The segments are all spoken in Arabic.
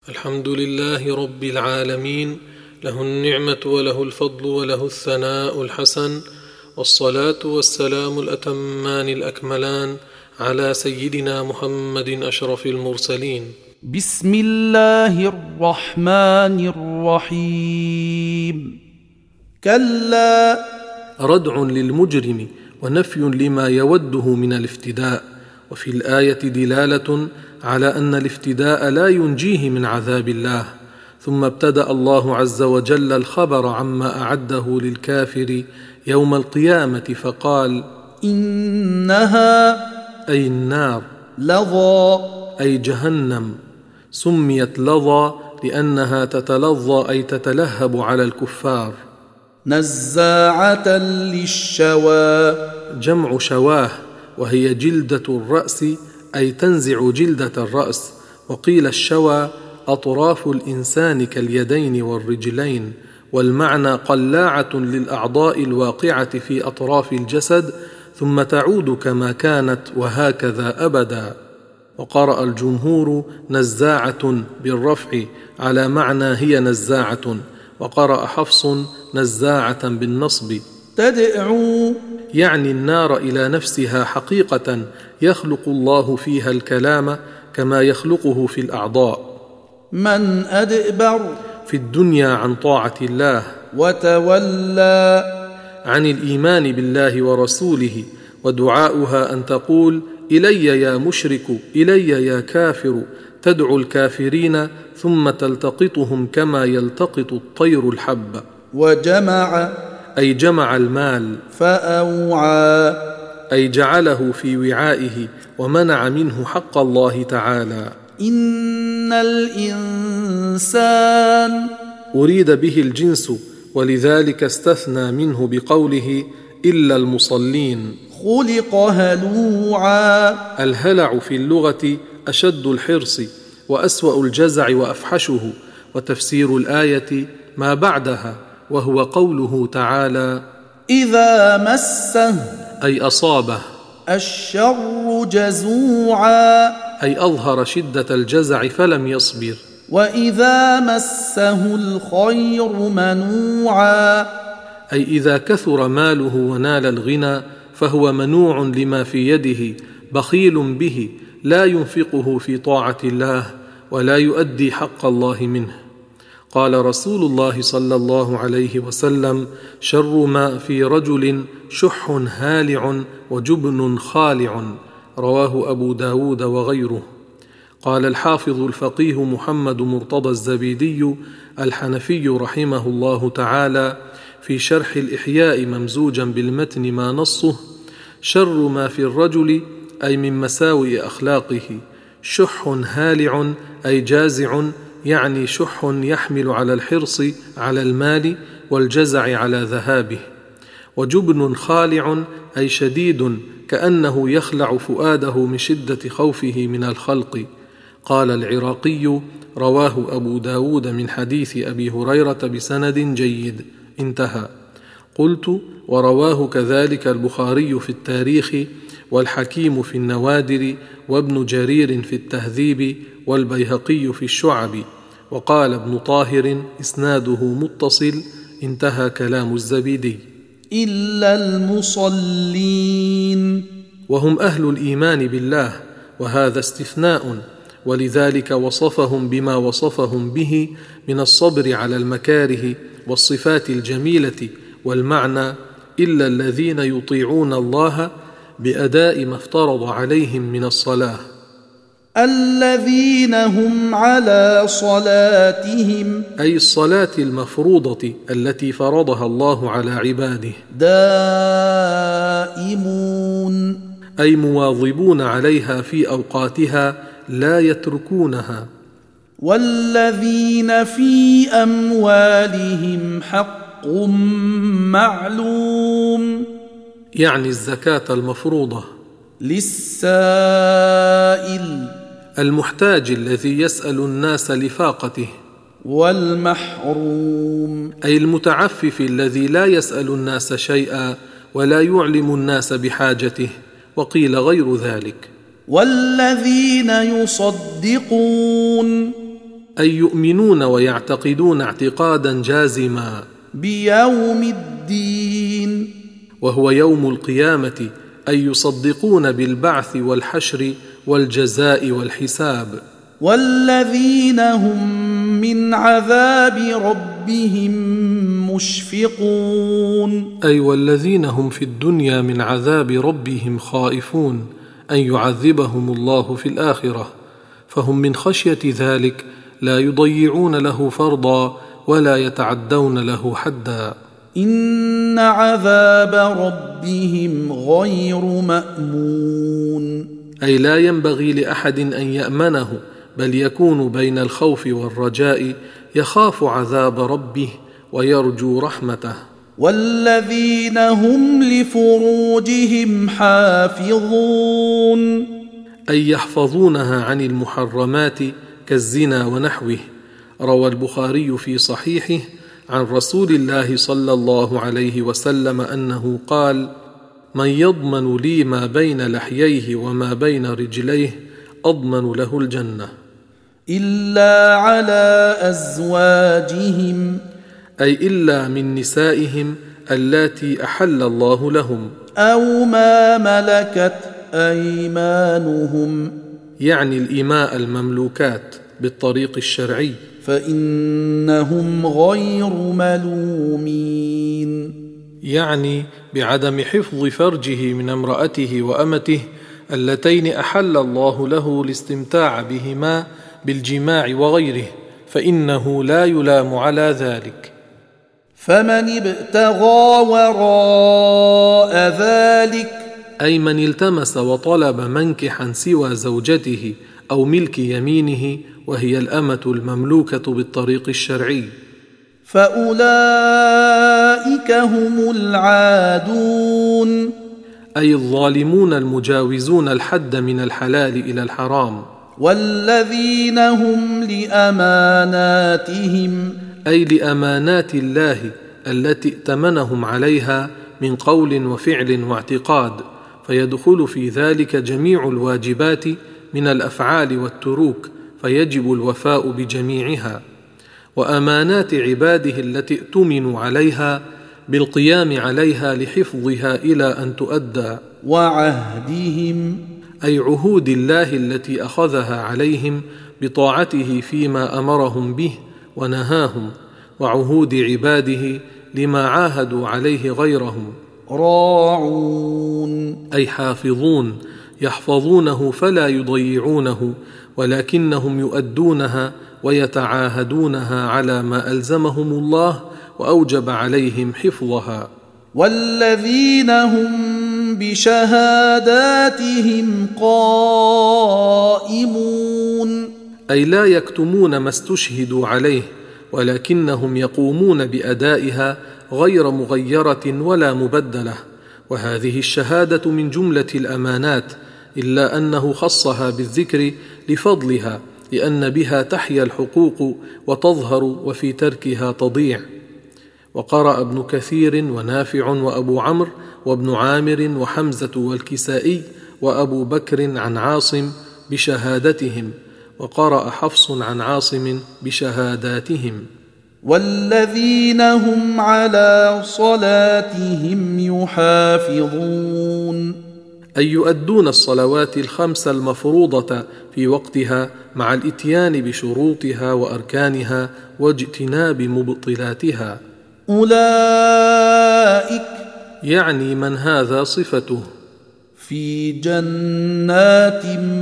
الحمد لله رب العالمين، له النعمة وله الفضل وله الثناء الحسن، والصلاة والسلام الأتمان الأكملان على سيدنا محمد أشرف المرسلين. بسم الله الرحمن الرحيم. كلا. ردع للمجرم ونفي لما يوده من الافتداء، وفي الآية دلالة على أن الافتداء لا ينجيه من عذاب الله. ثم ابتدأ الله عز وجل الخبر عما أعده للكافر يوم القيامة فقال: إنها أي النار، لظى أي جهنم، سميت لظى لأنها تتلظى أي تتلهب على الكفار. نزاعة للشوى، جمع شواه، وهي جلدة الرأس أي تنزع جلدة الرأس. وقيل الشوى أطراف الإنسان كاليدين والرجلين، والمعنى قلاعة للأعضاء الواقعة في أطراف الجسد ثم تعود كما كانت وهكذا أبدا. وقرأ الجمهور نزاعة بالرفع على معنى هي نزاعة، وقرأ حفص نزاعة بالنصب. تدعو يعني النار إلى نفسها حقيقة يخلق الله فيها الكلام كما يخلقه في الأعضاء. من أدبر في الدنيا عن طاعة الله، وتولى عن الإيمان بالله ورسوله، ودعاؤها أن تقول: إلي يا مشرك، إلي يا كافر، تدعو الكافرين ثم تلتقطهم كما يلتقط الطير الحب. وجمع أي جمع المال، فأوعى أي جعله في وعائه ومنع منه حق الله تعالى. إن الإنسان أريد به الجنس، ولذلك استثنى منه بقوله: إلا المصلين. خلق هلوعا، الهلع في اللغة أشد الحرص وأسوأ الجزع وأفحشه. وتفسير الآية ما بعدها، وهو قوله تعالى: إذا مسه أي أصابه، الشر جزوعا، أي أظهر شدة الجزع فلم يصبر. وإذا مسه الخير منوعا، أي إذا كثر ماله ونال الغنى فهو منوع لما في يده، بخيل به، لا ينفقه في طاعة الله ولا يؤدي حق الله منه. قال رسول الله صلى الله عليه وسلم: شر ما في رجل شح هالع وجبن خالع. رواه أبو داود وغيره. قال الحافظ الفقيه محمد مرتضى الزبيدي الحنفي رحمه الله تعالى في شرح الإحياء ممزوجا بالمتن ما نصه: شر ما في الرجل أي من مساوئ أخلاقه، شح هالع أي جازع، يعني شح يحمل على الحرص على المال والجزع على ذهابه. وجبن خالع أي شديد، كأنه يخلع فؤاده من شدة خوفه من الخلق. قال العراقي: رواه أبو داود من حديث أبي هريرة بسند جيد، انتهى. قلت: ورواه كذلك البخاري في التاريخ، والحكيم في النوادر، وابن جرير في التهذيب، والبيهقي في الشعب. وقال ابن طاهر: إسناده متصل، انتهى كلام الزبيدي. إلا المصلين، وهم أهل الإيمان بالله، وهذا استثناء، ولذلك وصفهم بما وصفهم به من الصبر على المكاره والصفات الجميلة. والمعنى: إلا الذين يطيعون الله بأداء ما افترض عليهم من الصلاة. الذين هم على صلاتهم، أي الصلاة المفروضة التي فرضها الله على عباده، دائمون، أي مواظبون عليها في أوقاتها لا يتركونها. والذين في أموالهم حق معلوم، يعني الزكاة المفروضة. للسائل، المحتاج الذي يسأل الناس لفاقته. والمحروم، أي المتعفف الذي لا يسأل الناس شيئا ولا يعلم الناس بحاجته. وقيل غير ذلك. والذين يصدقون، أي يؤمنون ويعتقدون اعتقادا جازما بيوم الدين، وهو يوم القيامة، أي يصدقون بالبعث والحشر والجزاء والحساب. والذين هم من عذاب ربهم مشفقون، أي والذين هم في الدنيا من عذاب ربهم خائفون أن يعذبهم الله في الآخرة، فهم من خشية ذلك لا يضيعون له فرضا ولا يتعدون له حدا. إن عذاب ربهم غير مأمون، أي لا ينبغي لأحد أن يأمنه، بل يكون بين الخوف والرجاء، يخاف عذاب ربه ويرجو رحمته. والذين هم لفروجهم حافظون، أي يحفظونها عن المحرمات كالزنا ونحوه. روى البخاري في صحيحه عن رسول الله صلى الله عليه وسلم أنه قال: من يضمن لي ما بين لحييه وما بين رجليه أضمن له الجنة. إلا على أزواجهم، أي إلا من نسائهم اللاتي أحل الله لهم، أو ما ملكت أيمانهم، يعني الإماء المملوكات بالطريق الشرعي، فإنهم غير ملومين، يعني بعدم حفظ فرجه من امرأته وأمته اللتين أحل الله له الاستمتاع بهما بالجماع وغيره، فإنه لا يلام على ذلك. فمن ابتغى وراء ذلك، أي من التمس وطلب منكحا سوى زوجته أو ملك يمينه وهي الأمة المملوكة بالطريق الشرعي، فأولئك هم العادون، أي الظالمون المجاوزون الحد من الحلال إلى الحرام. والذين هم لأماناتهم، أي لأمانات الله التي ائتمنهم عليها من قول وفعل واعتقاد، فيدخل في ذلك جميع الواجبات من الأفعال والتروك، فيجب الوفاء بجميعها. وأمانات عباده التي ائتمنوا عليها بالقيام عليها لحفظها إلى أن تؤدى. وعهدهم، أي عهود الله التي أخذها عليهم بطاعته فيما أمرهم به ونهاهم، وعهود عباده لما عاهدوا عليه غيرهم. راعون، أي حافظون، يحفظونه فلا يضيعونه، ولكنهم يؤدونها ويتعاهدونها على ما ألزمهم الله وأوجب عليهم حفظها. والذين هم بشهاداتهم قائمون، أي لا يكتمون ما استشهدوا عليه، ولكنهم يقومون بأدائها غير مغيرة ولا مبدلة. وهذه الشهادة من جملة الأمانات، إلا أنه خصها بالذكر لفضلها، لأن بها تحيا الحقوق وتظهر وفي تركها تضيع. وقرأ ابن كثير ونافع وأبو عمرو وابن عامر وحمزة والكسائي وأبو بكر عن عاصم بشهادتهم، وقرأ حفص عن عاصم بشهاداتهم. والذين هم على صلاتهم يحافظون، أي يؤدون الصلوات الخمس المفروضة في وقتها مع الإتيان بشروطها وأركانها واجتناب مبطلاتها. أولئك، يعني من هذا صفته، في جنات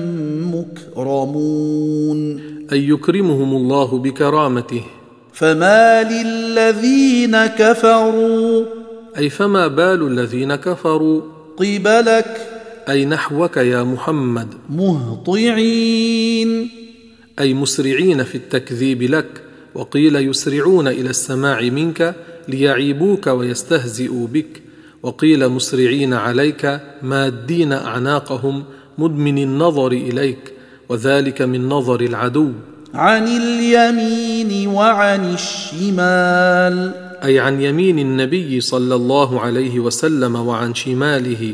مكرمون، أي يكرمهم الله بكرامته. فما للذين كفروا، أي فما بال الذين كفروا قبلك، أي نحوك يا محمد، مهطعين، أي مسرعين في التكذيب لك، وقيل يسرعون إلى السماع منك ليعيبوك ويستهزئوا بك، وقيل مسرعين عليك مادين أعناقهم مدمن النظر إليك، وذلك من نظر العدو. عن اليمين وعن الشمال، أي عن يمين النبي صلى الله عليه وسلم وعن شماله،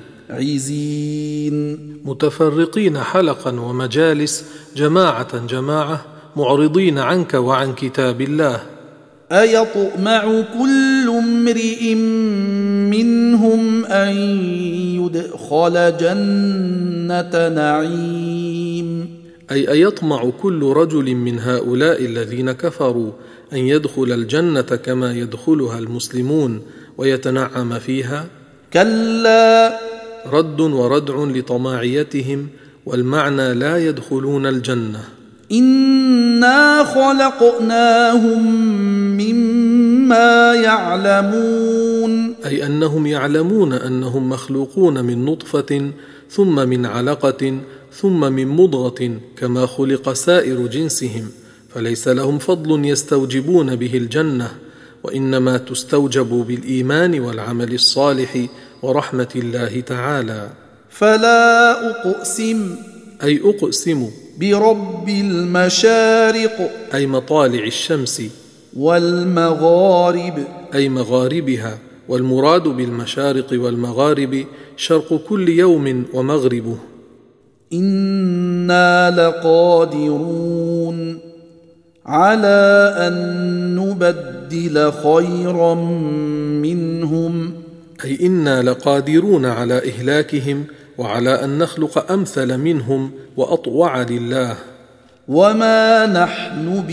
عزين، متفرقين حلقا ومجالس، جماعة جماعة، معرضين عنك وعن كتاب الله. أيطمع كل امرئ منهم أن يدخل جنة نعيم؟ أي أيطمع كل رجل من هؤلاء الذين كفروا أن يدخل الجنة كما يدخلها المسلمون ويتنعم فيها؟ كلا. رد وردع لطماعيتهم، والمعنى لا يدخلون الجنة. إنا خلقناهم مما يعلمون، أي أنهم يعلمون أنهم مخلوقون من نطفة ثم من علقة ثم من مضغة كما خلق سائر جنسهم، فليس لهم فضل يستوجبون به الجنة، وإنما تستوجب بالإيمان والعمل الصالح ورحمة الله تعالى. فلا أقسم، أي أقسم برب المشارق، أي مطالع الشمس، والمغارب، أي مغاربها، والمراد بالمشارق والمغارب شرق كل يوم ومغربه. إنا لقادرون على أن نبدل خيرا منهم، أي إنا لقادرون على إهلاكهم وعلى أن نخلق أمثل منهم وأطوع لله. وما نحن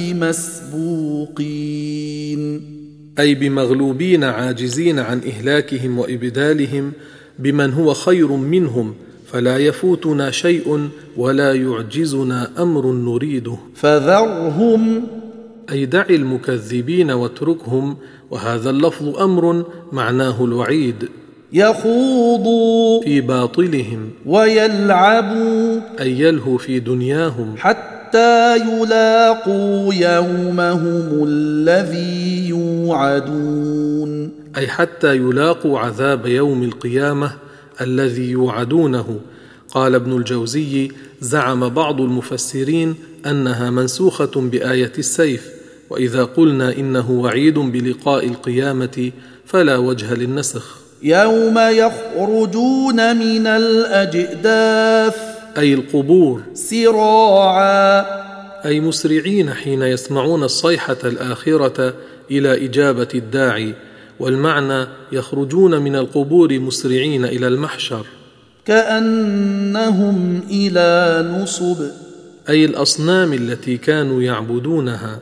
بمسبوقين، أي بمغلوبين عاجزين عن إهلاكهم وإبدالهم بمن هو خير منهم، فلا يفوتنا شيء ولا يعجزنا أمر نريده. فذرهم، أي دع المكذبين واتركهم، وهذا اللفظ أمر معناه الوعيد. يخوضوا في باطلهم، ويلعبوا أي يلهوا في دنياهم، حتى يلاقوا يومهم الذي يوعدون، أي حتى يلاقوا عذاب يوم القيامة الذي يوعدونه. قال ابن الجوزي: زعم بعض المفسرين أنها منسوخة بآية السيف، وإذا قلنا إنه وعيد بلقاء القيامة فلا وجه للنسخ. يوم يخرجون من الأجداث، أي القبور، سراعا، أي مسرعين حين يسمعون الصيحة الآخرة إلى إجابة الداعي، والمعنى يخرجون من القبور مسرعين إلى المحشر. كأنهم إلى نصب، أي الأصنام التي كانوا يعبدونها.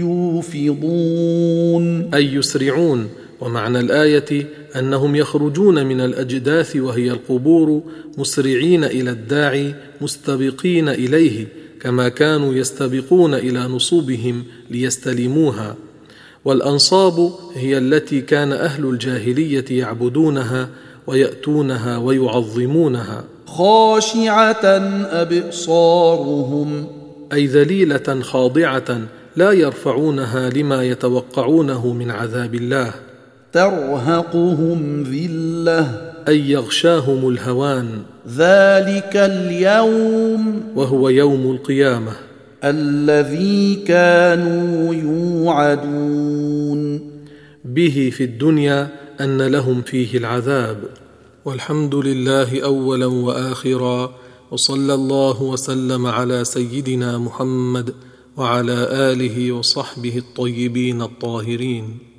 يوفضون، أي يسرعون. ومعنى الآية أنهم يخرجون من الأجداث وهي القبور مسرعين إلى الداعي مستبقين إليه، كما كانوا يستبقون إلى نصوبهم ليستلموها. والأنصاب هي التي كان أهل الجاهلية يعبدونها ويأتونها ويعظمونها. خاشعة أبصارهم، أي ذليلة خاضعة لا يرفعونها لما يتوقعونه من عذاب الله. ترهقهم ذلة، أي يغشاهم الهوان. ذلك اليوم، وهو يوم القيامة، الذي كانوا يوعدون به في الدنيا أن لهم فيه العذاب. والحمد لله أولا وآخرا، وصلى الله وسلم على سيدنا محمد وعلى آله وصحبه الطيبين الطاهرين.